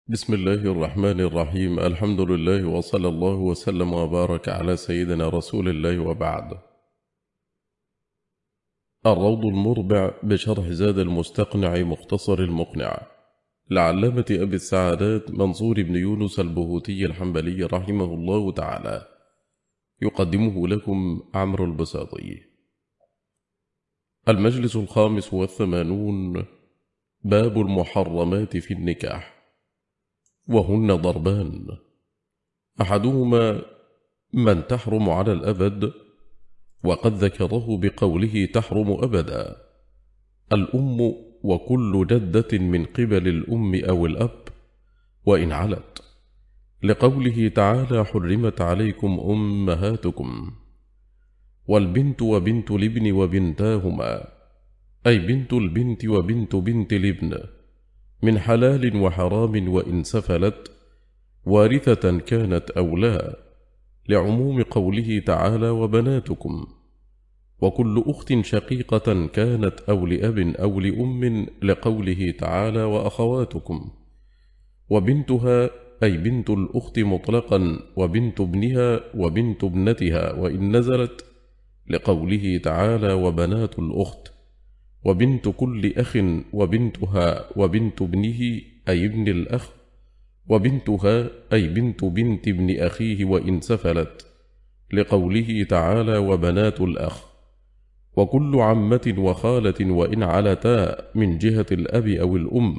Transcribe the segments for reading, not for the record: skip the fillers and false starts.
بسم الله الرحمن الرحيم. الحمد لله وصلى الله وسلم وبارك على سيدنا رسول الله وبعد. الروض المربع بشرح زاد المستقنع مختصر المقنع لعلامة أبي السعادات منصور بن يونس البهوتي الحنبلي رحمه الله تعالى، يقدمه لكم عمرو البساطي. المجلس 85. باب المحرمات في النكاح، وهن ضربان: أحدهما من تحرم على الأبد، وقد ذكره بقوله تحرم أبدا: الأم وكل جدة من قبل الأم أو الأب وإن علت، لقوله تعالى حرمت عليكم أمهاتكم. والبنت وبنت الابن وبنتاهما، أي بنت البنت وبنت بنت الابن، من حلال وحرام وإن سفلت، وارثة كانت أو لا، لعموم قوله تعالى وبناتكم. وكل أخت شقيقة كانت أو لأب أو لأم، لقوله تعالى وأخواتكم. وبنتها، أي بنت الأخت مطلقا، وبنت ابنها وبنت ابنتها وإن نزلت، لقوله تعالى وبنات الأخت. وبنت كل أخ وبنتها وبنت ابنه، أي ابن الأخ. وبنتها، أي بنت بنت ابن أخيه وإن سفلت، لقوله تعالى وبنات الأخ. وكل عمة وخالة وإن علتا، من جهة الأب أو الأم،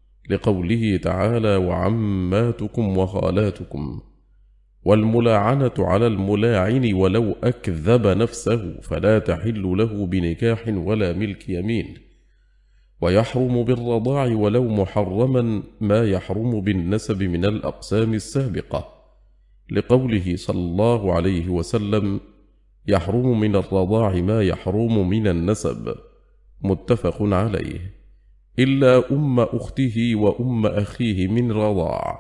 لقوله تعالى وعماتكم وخالاتكم. والملاعنة على الملاعن ولو أكذب نفسه، فلا تحل له بنكاح ولا ملك يمين. ويحرم بالرضاع ولو محرما ما يحرم بالنسب من الأقسام السابقة، لقوله صلى الله عليه وسلم يحرم من الرضاع ما يحرم من النسب، متفق عليه، إلا أم أخته وأم أخيه من رضاع،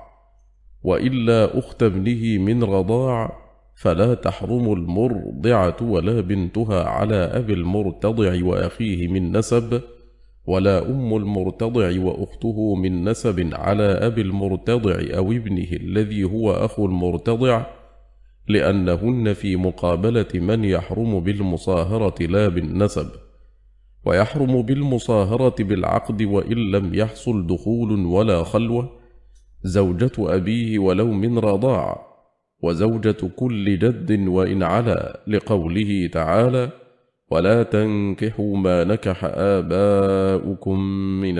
وإلا أخت ابنه من رضاع، فلا تحرم المرضعة ولا بنتها على أبي المرتضع وأخيه من نسب، ولا أم المرتضع وأخته من نسب على أبي المرتضع أو ابنه الذي هو أخو المرتضع، لأنهن في مقابلة من يحرم بالمصاهرة لا بالنسب. ويحرم بالمصاهرة بالعقد وإن لم يحصل دخول ولا خلوة، زوجة أبيه ولو من رضاع، وزوجة كل جد وإن علا، لقوله تعالى ولا تنكحوا ما نكح آباؤكم من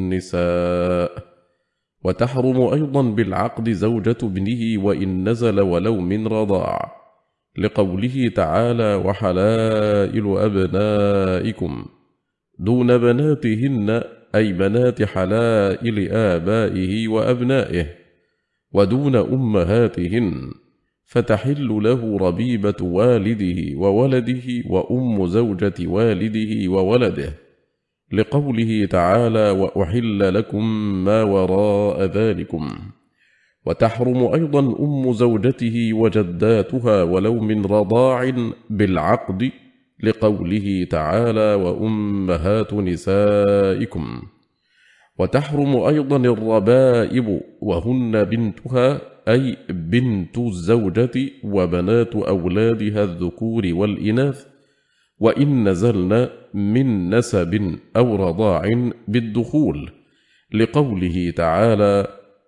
النساء. وتحرم أيضا بالعقد زوجة ابنه وإن نزل ولو من رضاع، لقوله تعالى وحلائل أبنائكم دون بناتهن، أي بنات حلائل آبائه وأبنائه، ودون أمهاتهن، فتحل له ربيبة والده وولده وأم زوجة والده وولده، لقوله تعالى وأحل لكم ما وراء ذلكم. وتحرم أيضا أم زوجته وجداتها ولو من رضاع بالعقد، لقوله تعالى وأمهات نسائكم. وتحرم أيضا الربائب وهن بنتها، أي بنت الزوجة وبنات أولادها الذكور والإناث، وإن نزلن من نسب أو رضاع بالدخول، لقوله تعالى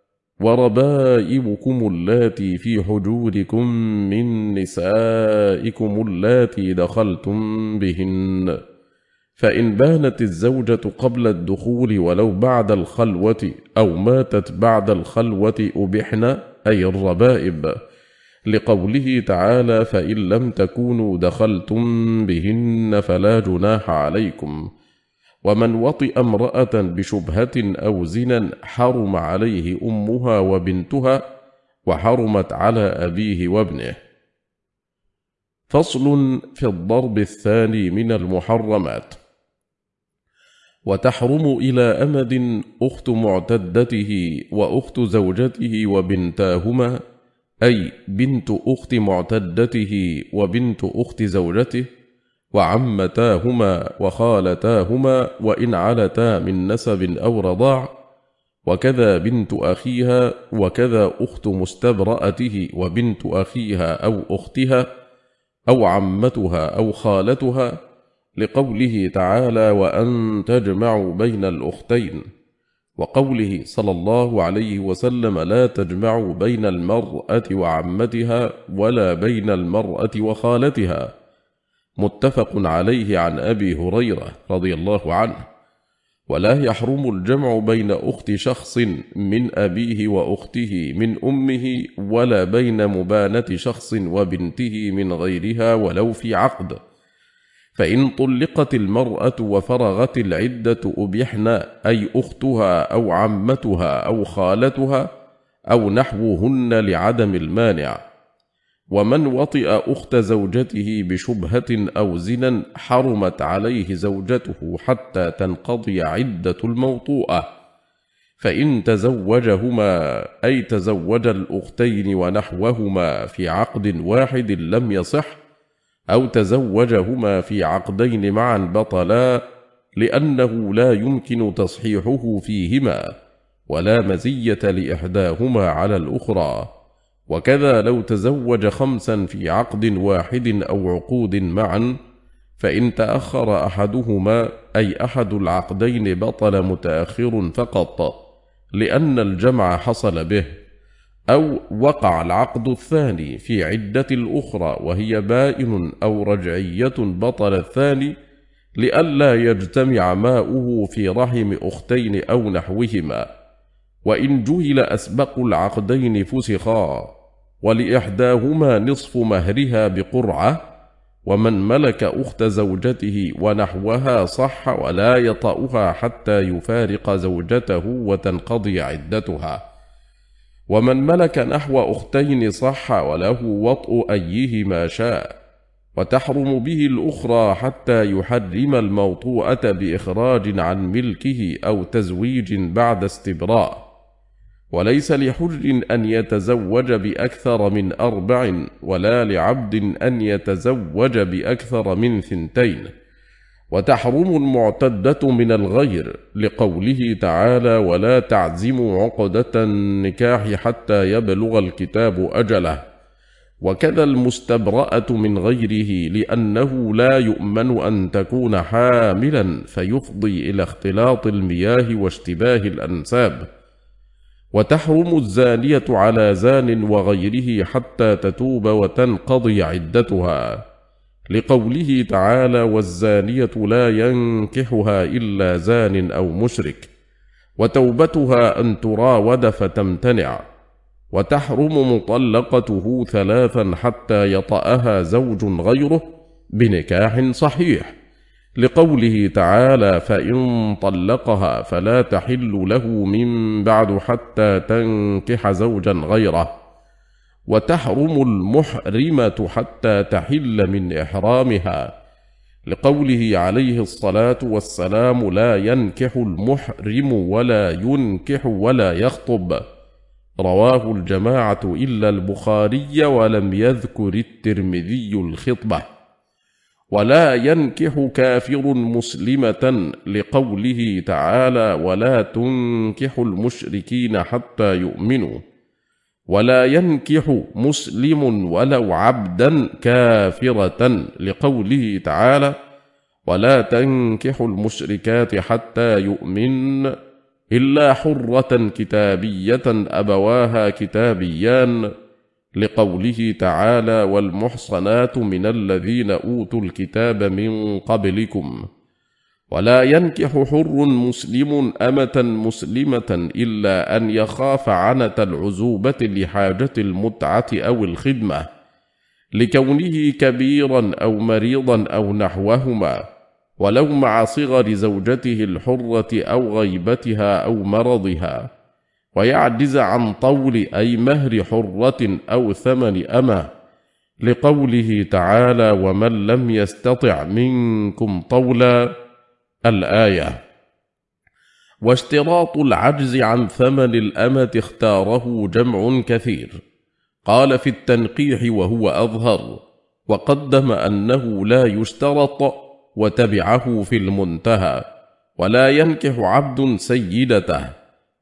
وربائبكم اللاتي في حجوركم من نسائكم اللاتي دخلتم بهن، فإن بانت الزوجة قبل الدخول ولو بعد الخلوة أو ماتت بعد الخلوة أبحن، أي الربائب، لقوله تعالى فإن لم تكونوا دخلتم بهن فلا جناح عليكم. ومن وطئ امرأة بشبهة أو زنا حرم عليه أمها وبنتها، وحرمت على أبيه وابنه. فصل في الضرب الثاني من المحرمات. وتحرم إلى أمد أخت معتدته وأخت زوجته وبنتاهما، أي بنت أخت معتدته وبنت أخت زوجته، وعمتاهما وخالتاهما وإن علتا من نسب أو رضاع، وكذا بنت أخيها، وكذا أخت مستبرأته وبنت أخيها أو أختها أو عمتها أو خالتها، لقوله تعالى: وأن تجمعوا بين الأختين، وقوله صلى الله عليه وسلم: لا تجمعوا بين المرأة وعمتها ولا بين المرأة وخالتها. متفق عليه عن أبي هريرة رضي الله عنه. ولا يحرم الجمع بين أخت شخص من أبيه وأخته من أمه، ولا بين مبانة شخص وبنته من غيرها ولو في عقد. فإن طلقت المرأة وفرغت العدة أبيحن، أي أختها أو عمتها أو خالتها أو نحوهن لعدم المانع. ومن وطئ أخت زوجته بشبهة أو زنا حرمت عليه زوجته حتى تنقضي عدة الموطوءة. فإن تزوجهما، أي تزوج الأختين ونحوهما في عقد واحد لم يصح، أو تزوجهما في عقدين معا بطلا، لأنه لا يمكن تصحيحه فيهما، ولا مزية لإحداهما على الأخرى. وكذا لو تزوج 5 في عقد واحد أو عقود معا، فإن تأخر أحدهما، أي أحد العقدين، بطل متأخر فقط، لأن الجمع حصل به. أو وقع العقد الثاني في عدة الأخرى وهي بائن أو رجعية، بطل الثاني، لئلا يجتمع ماؤه في رحم أختين أو نحوهما. وإن جهل أسبق العقدين فسخا، ولإحداهما نصف مهرها بقرعة. ومن ملك أخت زوجته ونحوها صح، ولا يطأها حتى يفارق زوجته وتنقضي عدتها. ومن ملك نحو أختين صح، وله وطء أيهما شاء، وتحرم به الأخرى حتى يحرم الموطوءة بإخراج عن ملكه أو تزويج بعد استبراء. وليس لحر أن يتزوج بأكثر من 4، ولا لعبد أن يتزوج بأكثر من 2. وتحرم المعتدة من الغير، لقوله تعالى: ولا تعزموا عقدة النكاح حتى يبلغ الكتاب أجله. وكذا المستبرأة من غيره، لأنه لا يؤمن أن تكون حاملا فيفضي إلى اختلاط المياه واشتباه الأنساب. وتحرم الزانية على زان وغيره حتى تتوب وتنقضي عدتها، لقوله تعالى: والزانية لا ينكحها إلا زان أو مشرك، وتوبتها أن تراود فتمتنع. وتحرم مطلقته 3 حتى يطأها زوج غيره بنكاح صحيح، لقوله تعالى: فإن طلقها فلا تحل له من بعد حتى تنكح زوجا غيره. وتحرم المحرمة حتى تحل من إحرامها، لقوله عليه الصلاة والسلام: لا ينكح المحرم ولا ينكح ولا يخطب. رواه الجماعة إلا البخاري، ولم يذكر الترمذي الخطبة. ولا ينكح كافر مسلمة، لقوله تعالى: ولا تنكح المشركين حتى يؤمنوا. ولا ينكح مسلم ولو عبدا كافرة، لقوله تعالى: ولا تنكح المشركات حتى يؤمن إلا حرة كتابية أبواها كتابيان، لقوله تعالى: والمحصنات من الذين أوتوا الكتاب من قبلكم. ولا ينكح حر مسلم أمة مسلمة إلا أن يخاف عنة العزوبة لحاجة المتعة أو الخدمة، لكونه كبيرا أو مريضا أو نحوهما، ولو مع صغر زوجته الحرة أو غيبتها أو مرضها. ويعجز عن طول، أي مهر حرة أو ثمن أمة، لقوله تعالى: ومن لم يستطع منكم طولا، الآية. واشتراط العجز عن ثمن الأمة اختاره جمع كثير، قال في التنقيح وهو أظهر، وقدم أنه لا يشترط، وتبعه في المنتهى: ولا ينكح عبد سيدته،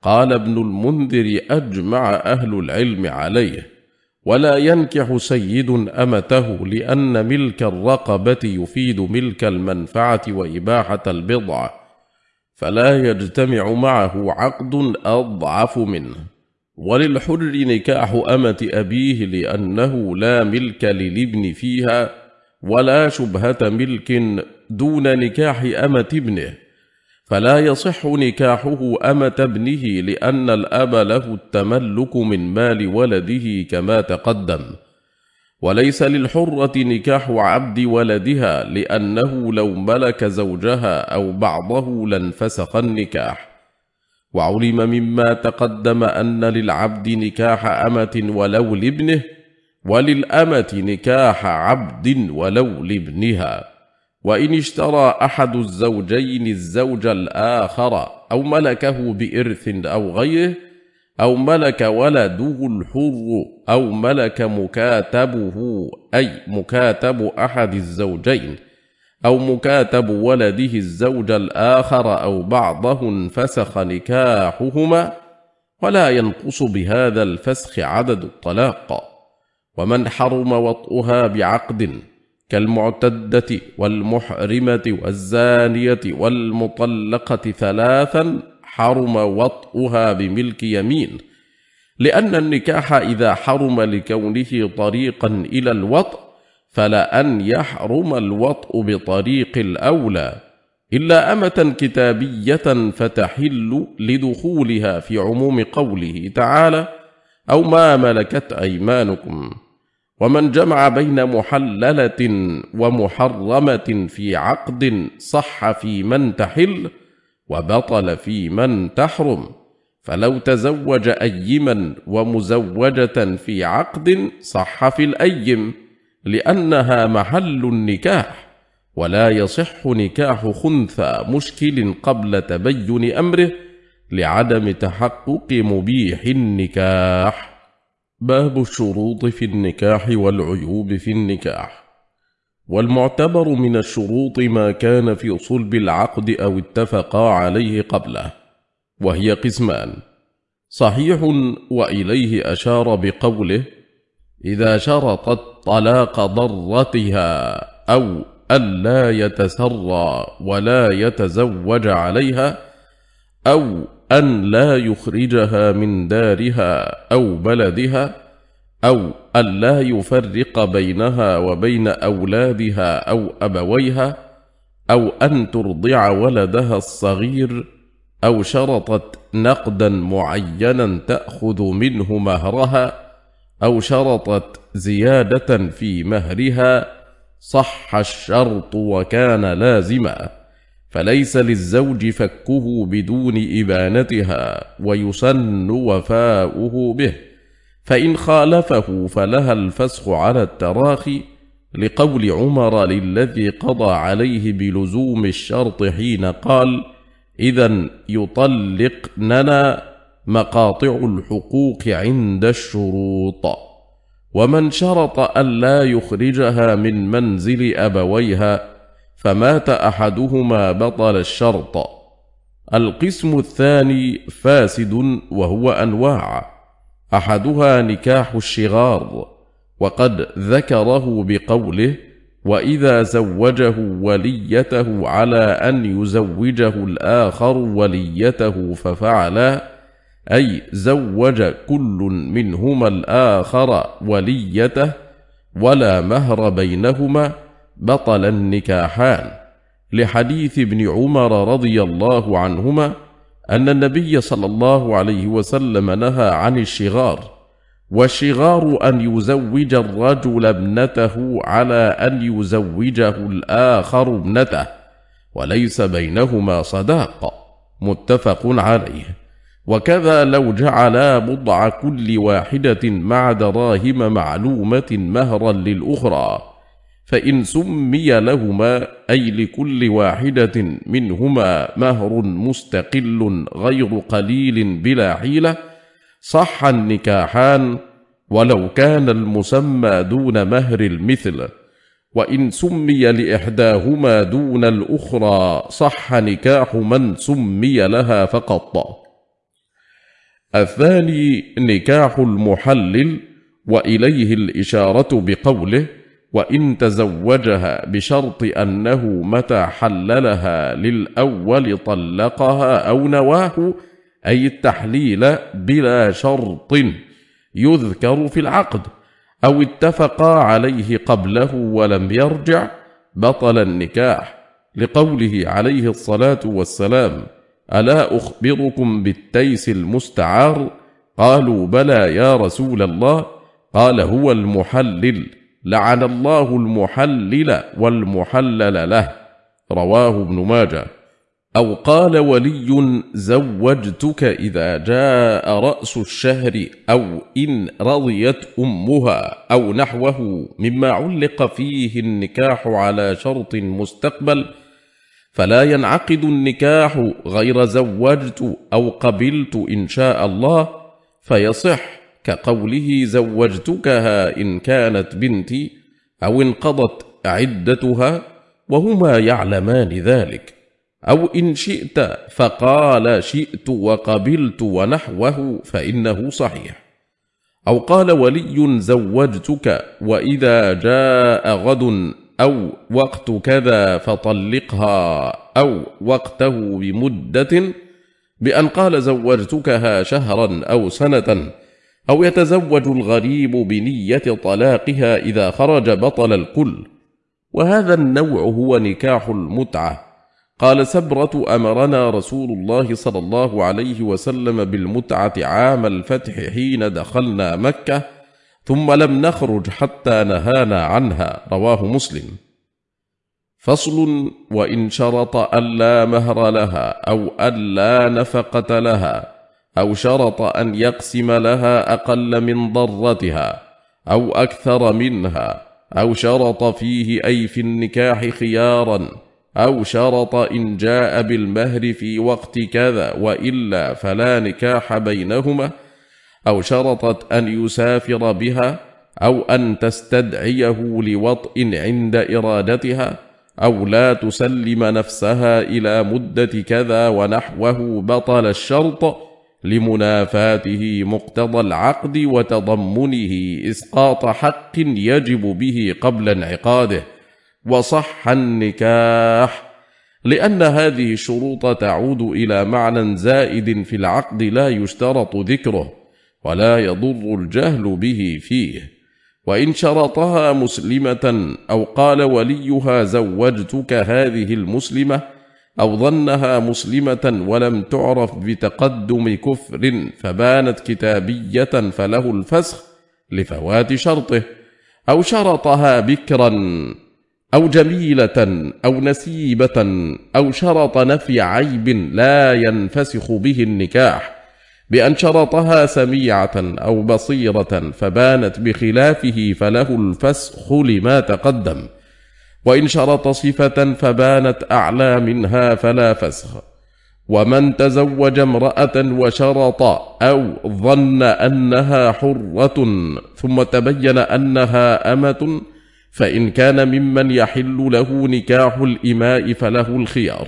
قال ابن المنذر: أجمع أهل العلم عليه، ولا ينكح سيد أمته، لأن ملك الرقبة يفيد ملك المنفعة وإباحة البضع، فلا يجتمع معه عقد أضعف منه. وللحر نكاح أمة أبيه، لأنه لا ملك للابن فيها، ولا شبهة ملك دون نكاح أمة ابنه، فلا يصح نكاحه أمة ابنه، لأن الأب له التملك من مال ولده كما تقدم. وليس للحرة نكاح عبد ولدها، لأنه لو ملك زوجها أو بعضه لانفسخ النكاح. وعلم مما تقدم أن للعبد نكاح أمة ولو لابنه، وللأمة نكاح عبد ولو لابنها. وإن اشترى أحد الزوجين الزوج الآخر، أو ملكه بإرث أو غيره، أو ملك ولده الحر، أو ملك مكاتبه أي مكاتب أحد الزوجين، أو مكاتب ولده الزوج الآخر أو بعضه، انفسخ نكاحهما، ولا ينقص بهذا الفسخ عدد الطلاق. ومن حرم وطئها بعقد كالمعتدة والمحرمة والزانية والمطلقة ثلاثا حرم وطئها بملك يمين، لأن النكاح إذا حرم لكونه طريقا إلى الوطء فلأن يحرم الوطء بطريق الأولى، إلا أمة كتابية فتحل لدخولها في عموم قوله تعالى: أو ما ملكت أيمانكم. ومن جمع بين محللة ومحرمة في عقد صح في من تحل وبطل في من تحرم، فلو تزوج أيما ومزوجة في عقد صح في الأيم، لأنها محل النكاح، ولا يصح نكاح خنثى مشكل قبل تبين أمره لعدم تحقق مبيح النكاح. باب الشروط في النكاح والعيوب في النكاح. والمعتبر من الشروط ما كان في صلب العقد أو اتفقا عليه قبله، وهي قسمان: صحيح وإليه أشار بقوله: إذا شرطت طلاق ضرتها أو ألا يتسرى ولا يتزوج عليها، أو أن لا يخرجها من دارها أو بلدها، أو أن لا يفرق بينها وبين أولادها أو أبويها، أو أن ترضع ولدها الصغير، أو شرطت نقدا معينا تأخذ منه مهرها، أو شرطت زيادة في مهرها، صح الشرط وكان لازما، فليس للزوج فكه بدون إبانتها، ويسن وفاؤه به، فإن خالفه فلها الفسخ على التراخي، لقول عمر للذي قضى عليه بلزوم الشرط حين قال: إذن يطلقننا مقاطع الحقوق عند الشروط. ومن شرط ألا يخرجها من منزل أبويها فمات أحدهما بطل الشرط. القسم الثاني فاسد، وهو أنواع: أحدها نكاح الشغار، وقد ذكره بقوله: وإذا زوجه وليته على أن يزوجه الآخر وليته ففعلا، أي زوج كل منهما الآخر وليته ولا مهر بينهما، بطل النكاحان، لحديث ابن عمر رضي الله عنهما أن النبي صلى الله عليه وسلم نهى عن الشغار. والشغار أن يزوج الرجل ابنته على أن يزوجه الآخر ابنته، وليس بينهما صداق، متفق عليه. وكذا لو جعلا بضع كل واحدة مع دراهم معلومة مهرا للأخرى، فإن سمي لهما أي لكل واحدة منهما مهر مستقل غير قليل بلا حيلة، صح النكاحان، ولو كان المسمى دون مهر المثل. وإن سمي لإحداهما دون الأخرى صح نكاح من سمي لها فقط. الثاني نكاح المحلل، وإليه الإشارة بقوله: وإن تزوجها بشرط أنه متى حللها للأول طلقها أو نواه، أي التحليل بلا شرط يذكر في العقد، أو اتفقا عليه قبله ولم يرجع، بطل النكاح، لقوله عليه الصلاة والسلام: ألا أخبركم بالتيس المستعار؟ قالوا: بلى يا رسول الله. قال: هو المحلل، لعن الله المحلل والمحلل له. رواه ابن ماجه. أو قال ولي: زوجتك إذا جاء رأس الشهر، أو إن رضيت أمها، أو نحوه مما علق فيه النكاح على شرط مستقبل، فلا ينعقد النكاح غير زوجت أو قبلت إن شاء الله، فيصح، كقوله: زوجتكها إن كانت بنتي، أو انقضت عدتها، وهما يعلمان ذلك. أو إن شئت فقال: شئت وقبلت ونحوه، فإنه صحيح. أو قال ولي: زوجتك وإذا جاء غد أو وقت كذا فطلقها، أو وقته بمدة، بأن قال: زوجتكها شهرا أو سنة. أو يتزوج الغريب بنية طلاقها إذا خرج بطل الكل. وهذا النوع هو نكاح المتعة. قال سبرة: أمرنا رسول الله صلى الله عليه وسلم بالمتعة عام الفتح حين دخلنا مكة، ثم لم نخرج حتى نهانا عنها. رواه مسلم. فصل: وإن شرط ألا مهر لها، أو ألا نفقة لها، أو شرط أن يقسم لها أقل من ضرتها أو أكثر منها، أو شرط فيه أي في النكاح خيارا، أو شرط إن جاء بالمهر في وقت كذا وإلا فلا نكاح بينهما، أو شرطت أن يسافر بها، أو أن تستدعيه لوطء عند إرادتها، أو لا تسلم نفسها إلى مدة كذا ونحوه، بطل الشرط لمنافاته مقتضى العقد وتضمنه إسقاط حق يجب به قبل انعقاده، وصح النكاح، لأن هذه الشروط تعود إلى معنى زائد في العقد لا يشترط ذكره ولا يضر الجهل به فيه. وإن شرطها مسلمة، أو قال وليها: زوجتك هذه المسلمة، أو ظنها مسلمة ولم تعرف بتقدم كفر فبانت كتابية، فله الفسخ لفوات شرطه. أو شرطها بكرا، أو جميلة، أو نسيبة، أو شرط نفي عيب لا ينفسخ به النكاح، بأن شرطها سميعة أو بصيرة فبانت بخلافه، فله الفسخ لما تقدم. وإن شرط صفة فبانت أعلى منها فلا فسخ. ومن تزوج امرأة وشرط أو ظن أنها حرة ثم تبين أنها أمة، فإن كان ممن يحل له نكاح الإماء فله الخيار،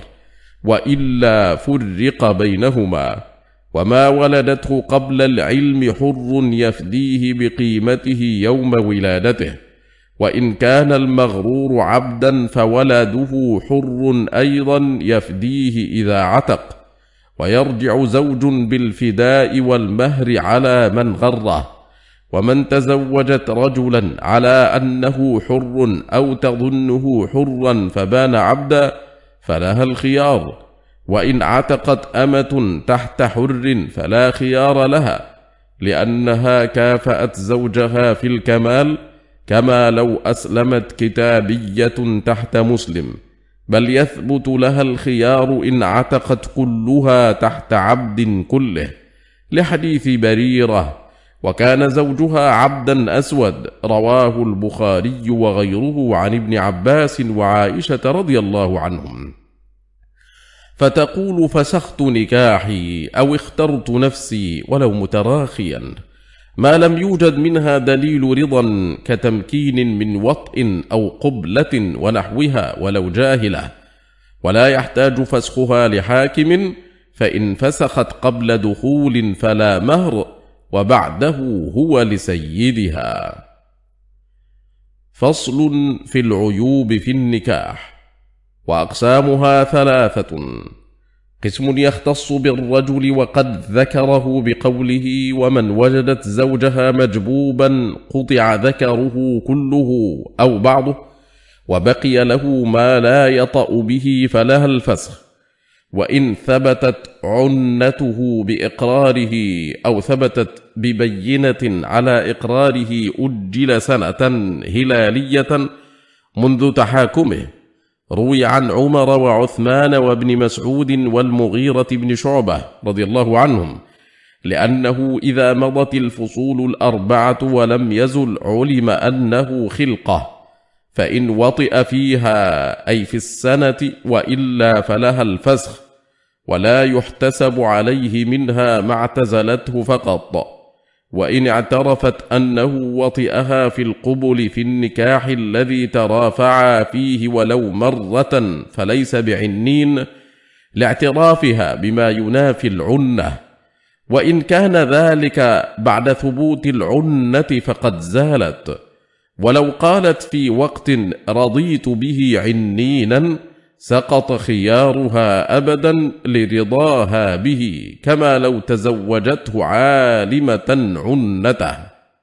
وإلا فرق بينهما. وما ولدته قبل العلم حر يفديه بقيمته يوم ولادته. وإن كان المغرور عبدا فولده حر أيضا يفديه إذا عتق، ويرجع زوج بالفداء والمهر على من غره. ومن تزوجت رجلا على أنه حر أو تظنه حرا فبان عبدا فلها الخيار. وإن عتقت أمة تحت حر فلا خيار لها، لأنها كافأت زوجها في الكمال، كما لو أسلمت كتابية تحت مسلم، بل يثبت لها الخيار إن عتقت كلها تحت عبد كله، لحديث بريرة: وكان زوجها عبدا أسود. رواه البخاري وغيره عن ابن عباس وعائشة رضي الله عنهم. فتقول: فسخت نكاحي، أو اخترت نفسي ولو متراخيا، ما لم يوجد منها دليل رضا كتمكين من وطء أو قبلة ونحوها ولو جاهلة، ولا يحتاج فسخها لحاكم، فإن فسخت قبل دخول فلا مهر، وبعده هو لسيدها. فصل في العيوب في النكاح. وأقسامها 3: قسم يختص بالرجل وقد ذكره بقوله: ومن وجدت زوجها مجبوبا قطع ذكره كله أو بعضه وبقي له ما لا يطأ به فلها الفسخ، وإن ثبتت عنته بإقراره أو ثبتت ببينة على إقراره أجل سنة هلالية منذ تحاكمه. روي عن عمر وعثمان وابن مسعود والمغيرة بن شعبة رضي الله عنهم، لأنه إذا مضت الفصول 4 ولم يزل علم أنه خلقة، فإن وطئ فيها أي في السنة وإلا فلها الفسخ، ولا يحتسب عليه منها ما اعتزلته فقط. وإن اعترفت أنه وطئها في القبل في النكاح الذي ترافعا فيه ولو مرة فليس بعنين لاعترافها بما ينافي العنة، وإن كان ذلك بعد ثبوت العنة فقد زالت. ولو قالت في وقت رضيت به عنينا سقط خيارها أبدا لرضاها به، كما لو تزوجته عالمة عنته.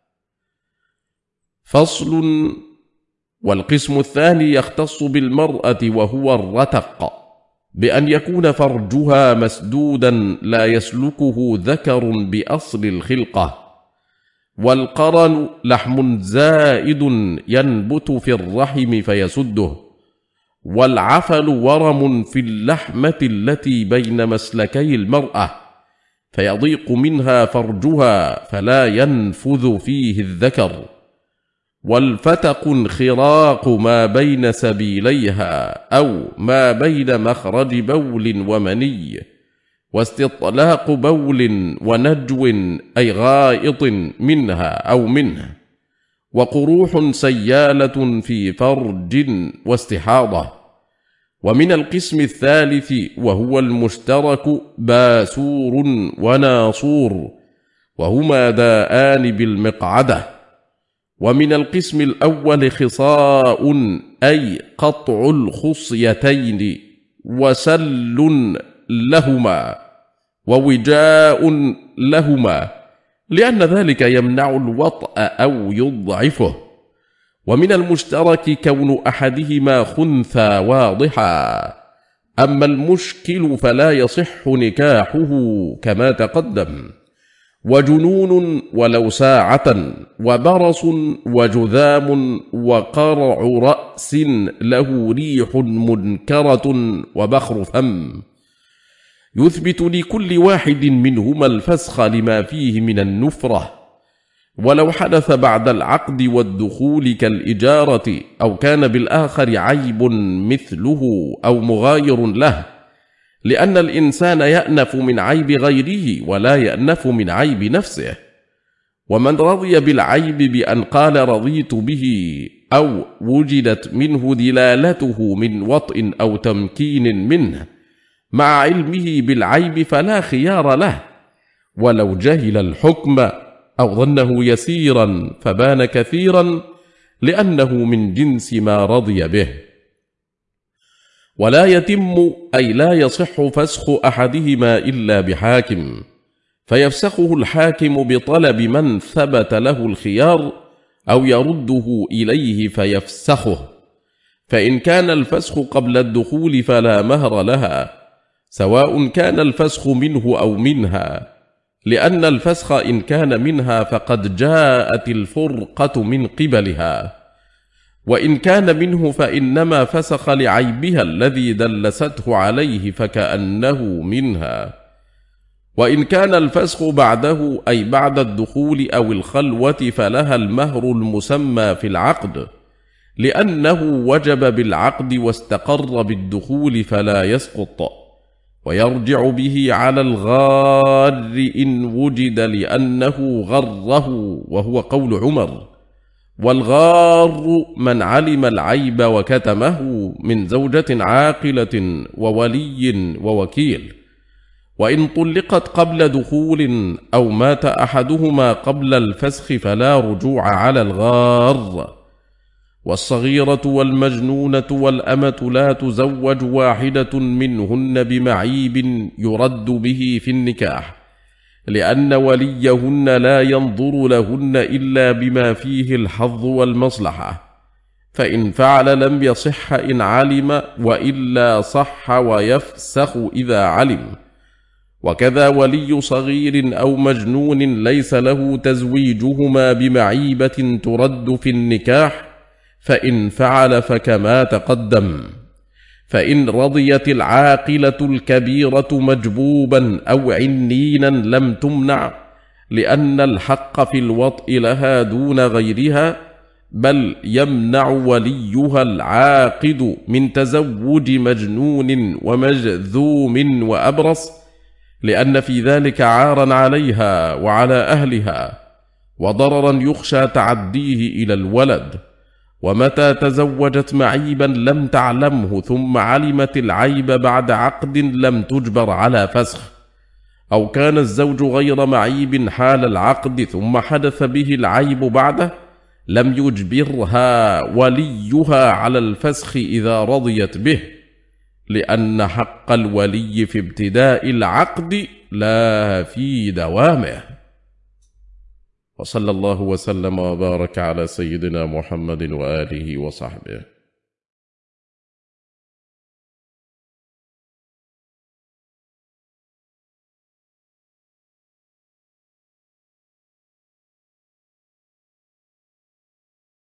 فصل. والقسم الثاني يختص بالمرأة وهو الرتق، بأن يكون فرجها مسدودا لا يسلكه ذكر بأصل الخلقة، والقرن لحم زائد ينبت في الرحم فيسده، والعفل ورم في اللحمة التي بين مسلكي المرأة فيضيق منها فرجها فلا ينفذ فيه الذكر، والفتق انخراق ما بين سبيليها أو ما بين مخرج بول ومني، واستطلاق بول ونجو أي غائط منها أو منه، وقروح سيالة في فرج واستحاضة. ومن القسم الثالث وهو المشترك باسور وناصور، وهما داءان بالمقعدة. ومن القسم الأول خصاء أي قطع الخصيتين وسل لهما ووجاء لهما، لأن ذلك يمنع الوطأ أو يضعفه. ومن المشترك كون أحدهما خنثى واضحا، أما المشكل فلا يصح نكاحه كما تقدم. وجنون ولو ساعة، وبرص وجذام وقرع رأس له ريح منكرة وبخر فم، يثبت لكل واحد منهما الفسخ لما فيه من النفرة. ولو حدث بعد العقد والدخول كالإجارة، أو كان بالآخر عيب مثله أو مغاير له، لأن الإنسان يأنف من عيب غيره ولا يأنف من عيب نفسه. ومن رضي بالعيب بأن قال رضيت به أو وجدت منه دلالته من وطء أو تمكين منه مع علمه بالعيب فلا خيار له، ولو جهل الحكم أو ظنه يسيرا فبان كثيرا، لأنه من جنس ما رضي به. ولا يتم أي لا يصح فسخ أحدهما إلا بحاكم، فيفسخه الحاكم بطلب من ثبت له الخيار أو يرده إليه فيفسخه. فإن كان الفسخ قبل الدخول فلا مهر لها، سواء كان الفسخ منه أو منها، لأن الفسخ إن كان منها فقد جاءت الفرقة من قبلها، وإن كان منه فإنما فسخ لعيبها الذي دلسته عليه فكأنه منها. وإن كان الفسخ بعده أي بعد الدخول أو الخلوة فلها المهر المسمى في العقد، لأنه وجب بالعقد واستقر بالدخول فلا يسقط، ويرجع به على الغار إن وجد لأنه غره، وهو قول عمر: والغار من علم العيب وكتمه من زوجة عاقلة وولي ووكيل. وإن طلقت قبل دخول أو مات أحدهما قبل الفسخ فلا رجوع على الغار. والصغيرة والمجنونة والأمة لا تزوج واحدة منهن بمعيب يرد به في النكاح، لأن وليهن لا ينظر لهن إلا بما فيه الحظ والمصلحة، فإن فعل لم يصح إن علم، وإلا صح ويفسخ إذا علم. وكذا ولي صغير أو مجنون ليس له تزويجهما بمعيبة ترد في النكاح، فإن فعل فكما تقدم. فإن رضيت العاقلة الكبيرة مجبوبا أو عنينا لم تمنع، لأن الحق في الوطء لها دون غيرها، بل يمنع وليها العاقد من تزوج مجنون ومجذوم وأبرص، لأن في ذلك عارا عليها وعلى أهلها، وضررا يخشى تعديه إلى الولد. ومتى تزوجت معيبا لم تعلمه ثم علمت العيب بعد عقد لم تجبر على فسخ، أو كان الزوج غير معيب حال العقد ثم حدث به العيب بعده لم يجبرها وليها على الفسخ إذا رضيت به، لأن حق الولي في ابتداء العقد لا في دوامه. وصلى الله وسلم وبارك على سيدنا محمد وآله وصحبه.